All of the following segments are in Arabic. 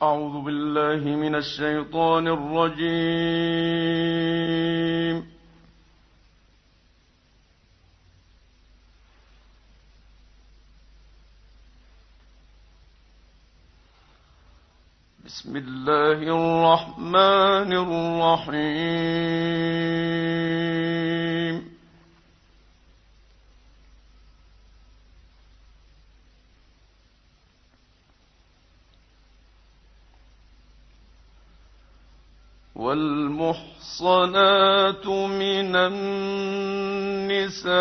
أعوذ بالله من الشيطان الرجيم. بسم الله الرحمن الرحيم. والمحصنات من النساء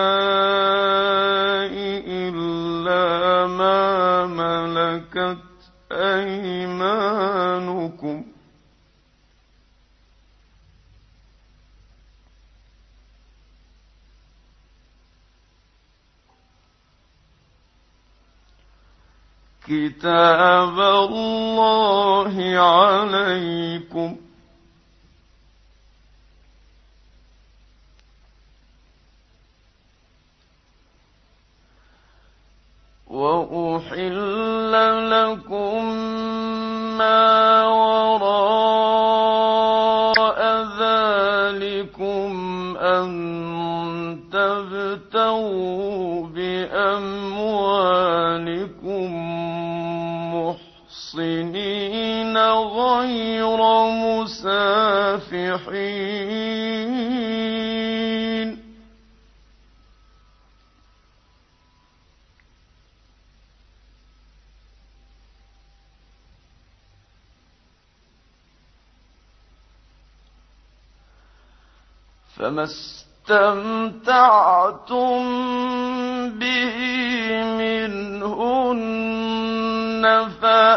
إلا ما ملكت أيمانكم كتاب الله عليكم. وأحل لكم ما وراء ذلكم أن تبتغوا بأموالكم محصنين غير مسافحين. فما استمتعتم به منهن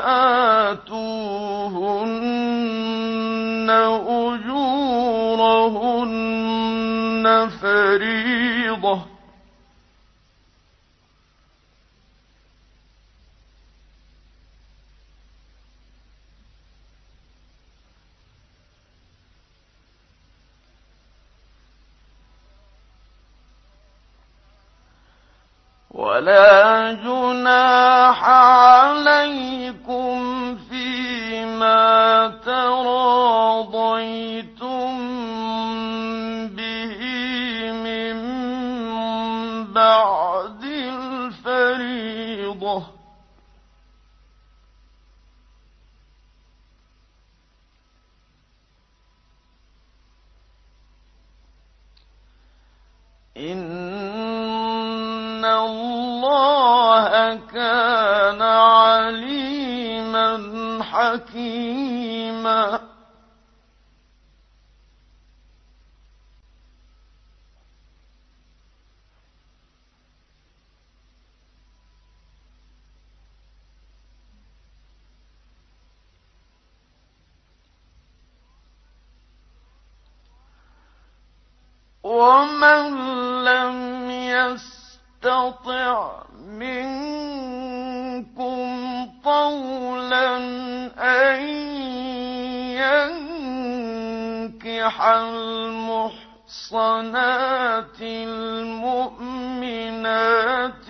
فآتوهن أجورهن فريضة. ولا جناح عليكم فيما تراضيتم به من بعد الفريضة. إن الله كان عليما حكيما. ومن لم يستطع منكم طولا أن ينكح المحصنات المؤمنات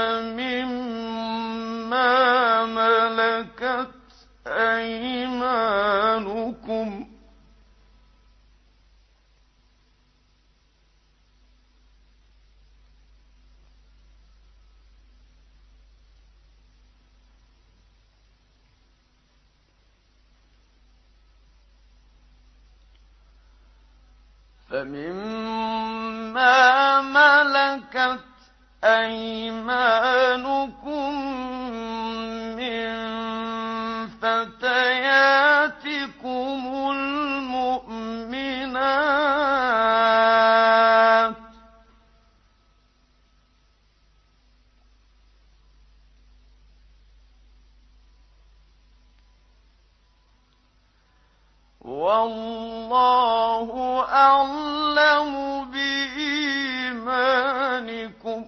فمما ملكت أيمانكم من فتياتكم المؤمنات والله أعلم بإيمانكم.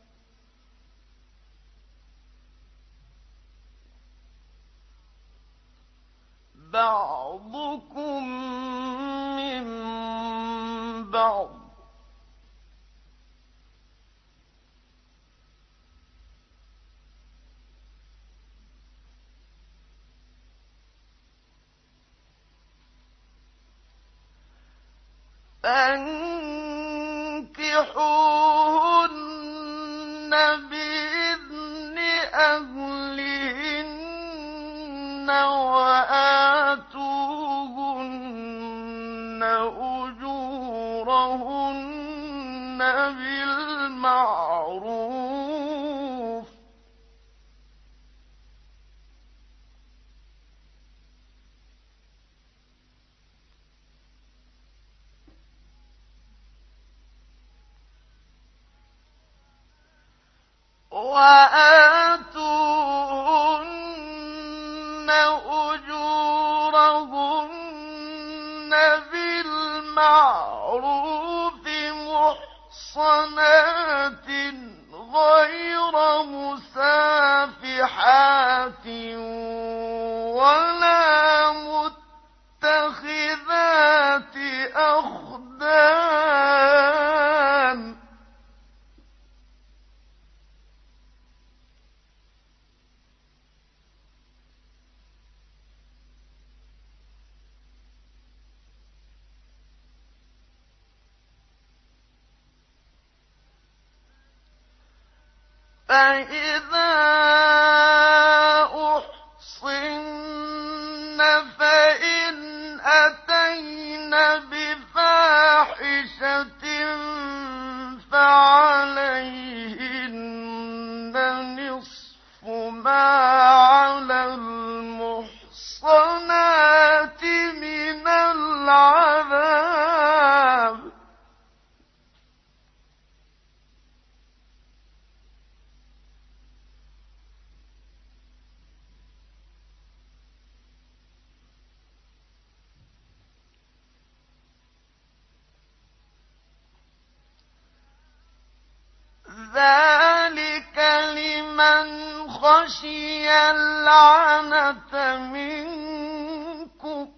بعضكم من بعض فانكحوهن بإذن أهلهن وآتوهن أجورهن بالمعروف وآتوهن أجورهن بالمعروف محصنات غير مسافحات ولا متخذات أخدان فإذا أحصن فإن أتين بفاحشة فعليهن نصف ما على المحصنات من العذاب ذلك لمن خشي العنة منكم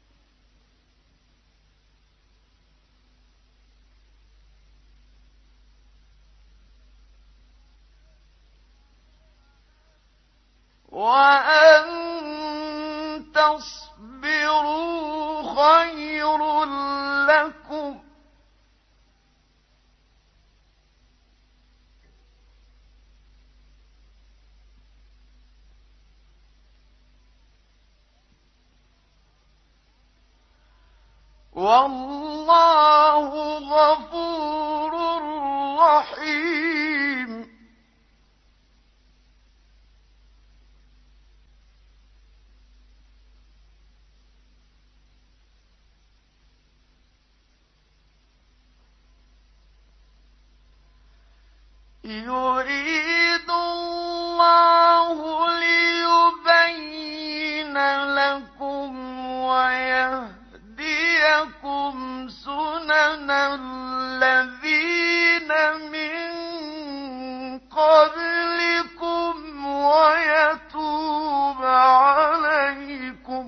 وأن تصبروا خير لكم والله غفور رحيم يريد الله ليبين لكم ويهديكم سنن الذين من قبلكم ويتوب عليكم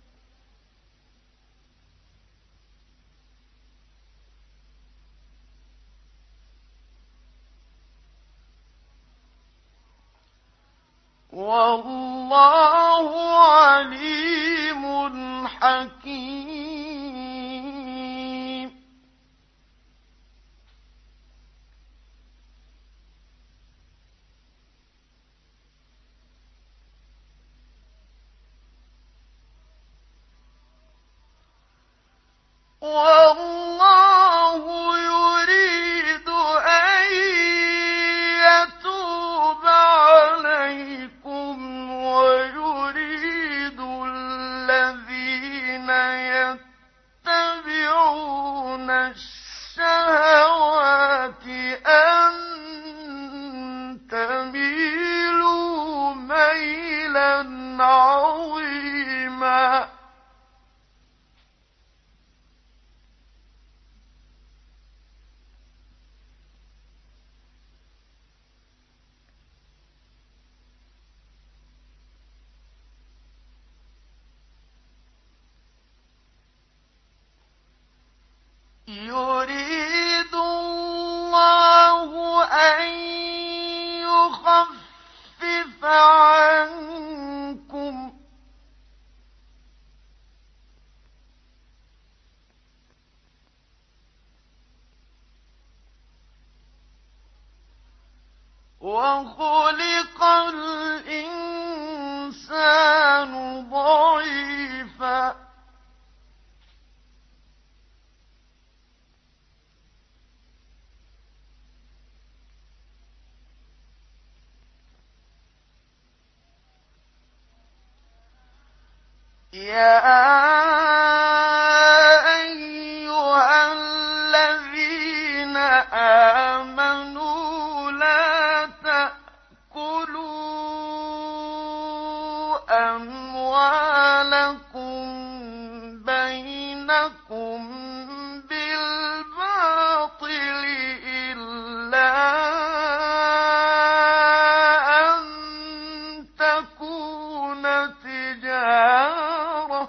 والله عليم حكيم والله يريد أن يتوب عليكم ويريد الذين يتبعون الشهوات أن تميلوا ميلا عظيما يريد الله أن يخفف عنكم وخلق الإنسان ضعيفا يا أيها الذين آمنوا لا تأكلوا أموالكم بينكم بالباطل إلا أن تكون تجارة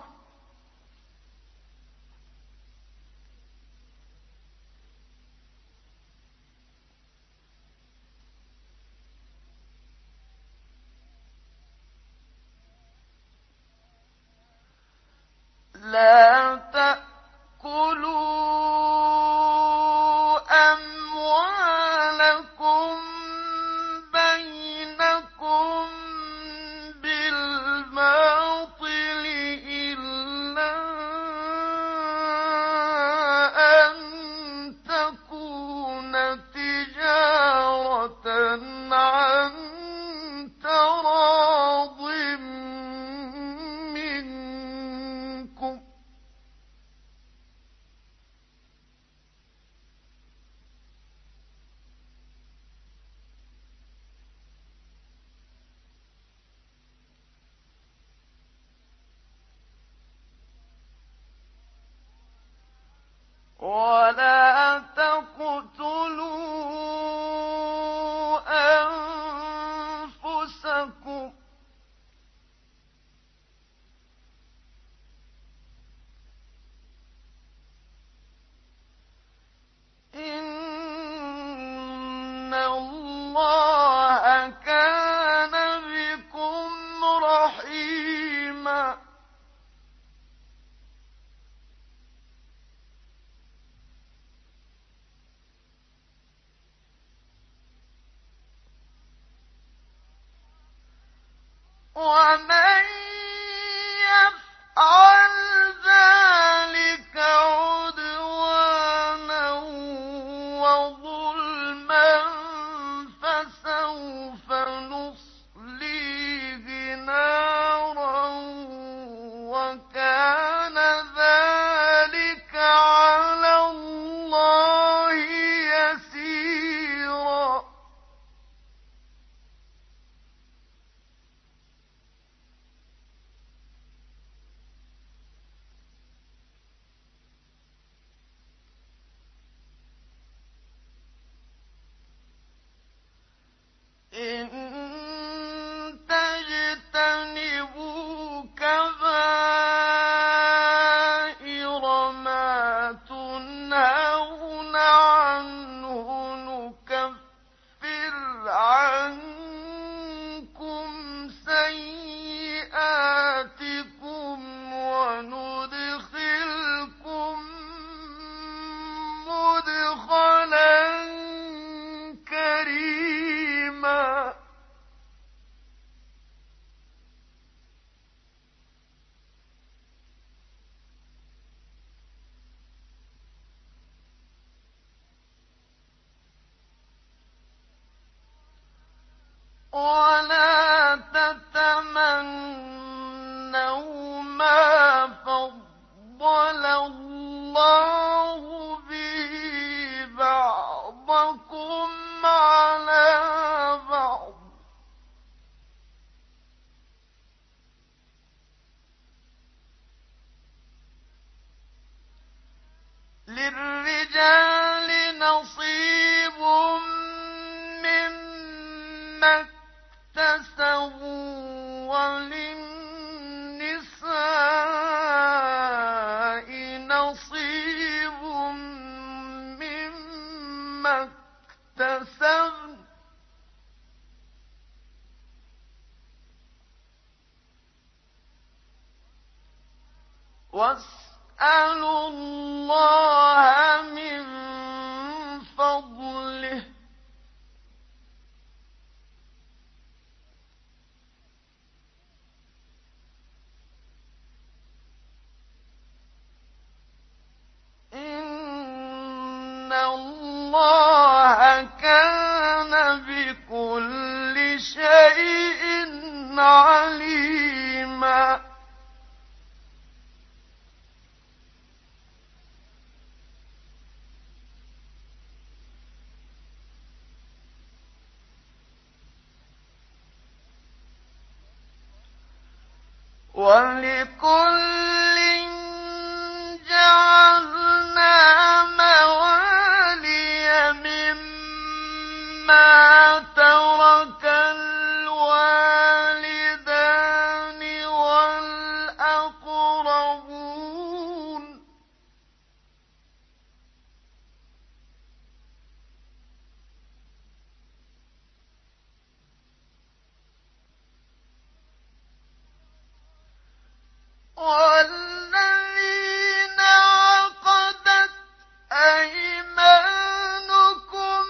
لا تأكلوا أموالكم بينكم بالباطل إلا أن تكون تجارة عن تراض منكم ولا تقتلوا أنفسكم إن الله كان بكم رحيما ومن يفعل ذلك عدوانا وظلما فسوف نصليه نارا وكان ذلك على الله يسيرا إن تجتنبوا كبائر ما تنهون عنه نكفر عنكم سيئاتكم وندخلكم مدخلا كريما ولا تتمنوا ما فضل الله به بعضكم على بعض للرجال نصيب مما اكتسبوا وللنساء نصيب مما اكتسبن واسألوا الله من فضله كان بكل شيء عليما ولكل جعلنا موالي مما ترك الوالدان والأقربون والذين عقدت أيمانكم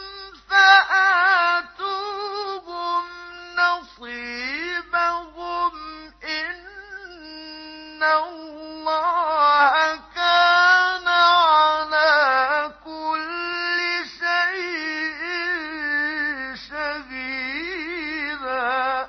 فآتوهم نصيبهم إن الله كان على كل شيء شهيدا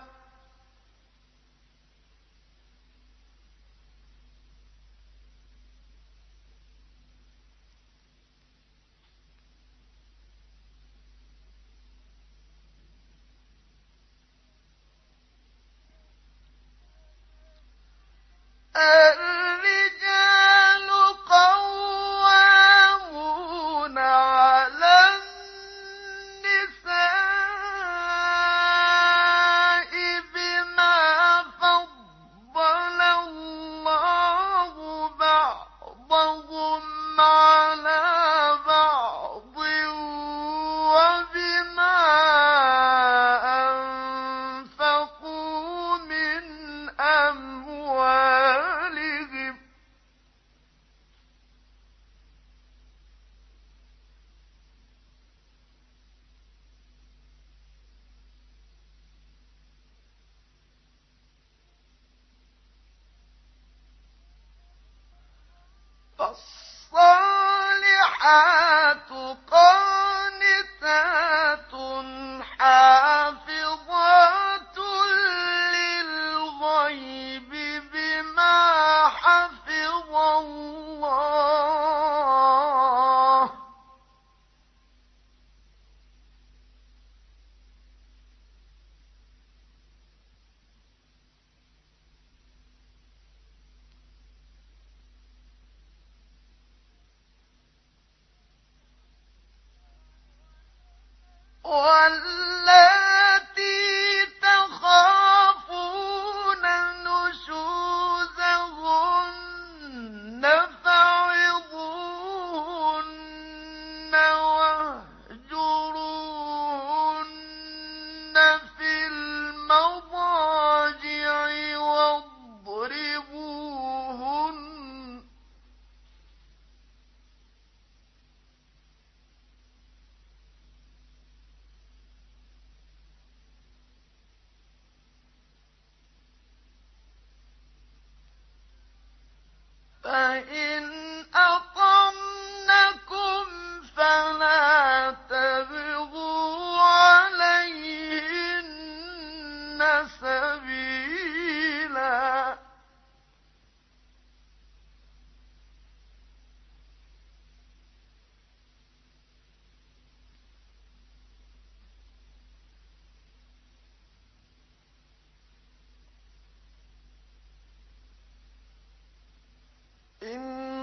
الرجال قوامون على النساء بما فضل الله بعضهم على بعض وبما أنفقوا من أموالهم فالصالحات قانتات حافظات للغيب بما حفظ الله واللاتي تخافون نشوزهن فعظوهن واهجروهن في المضاجع واضربوهن فإن أطعنكم فلا تبغوا عليهن سبيلا إن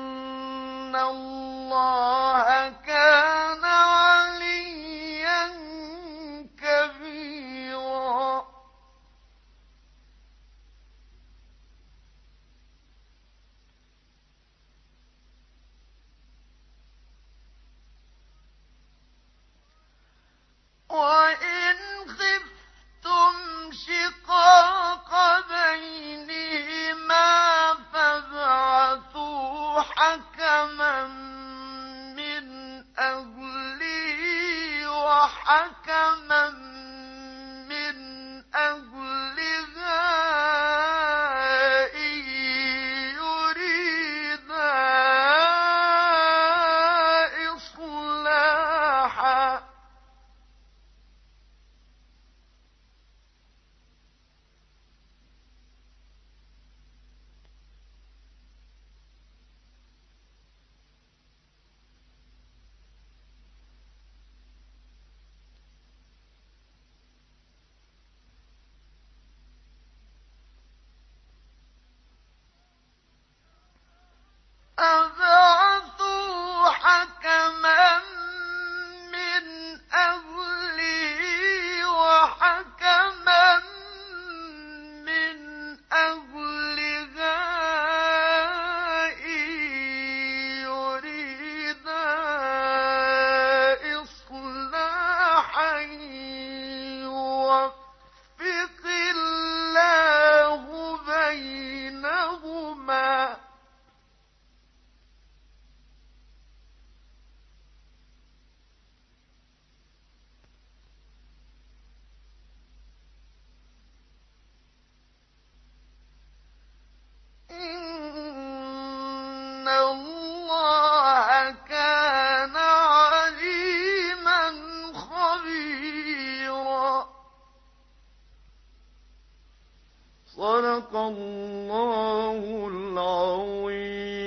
صدق الله العظيم.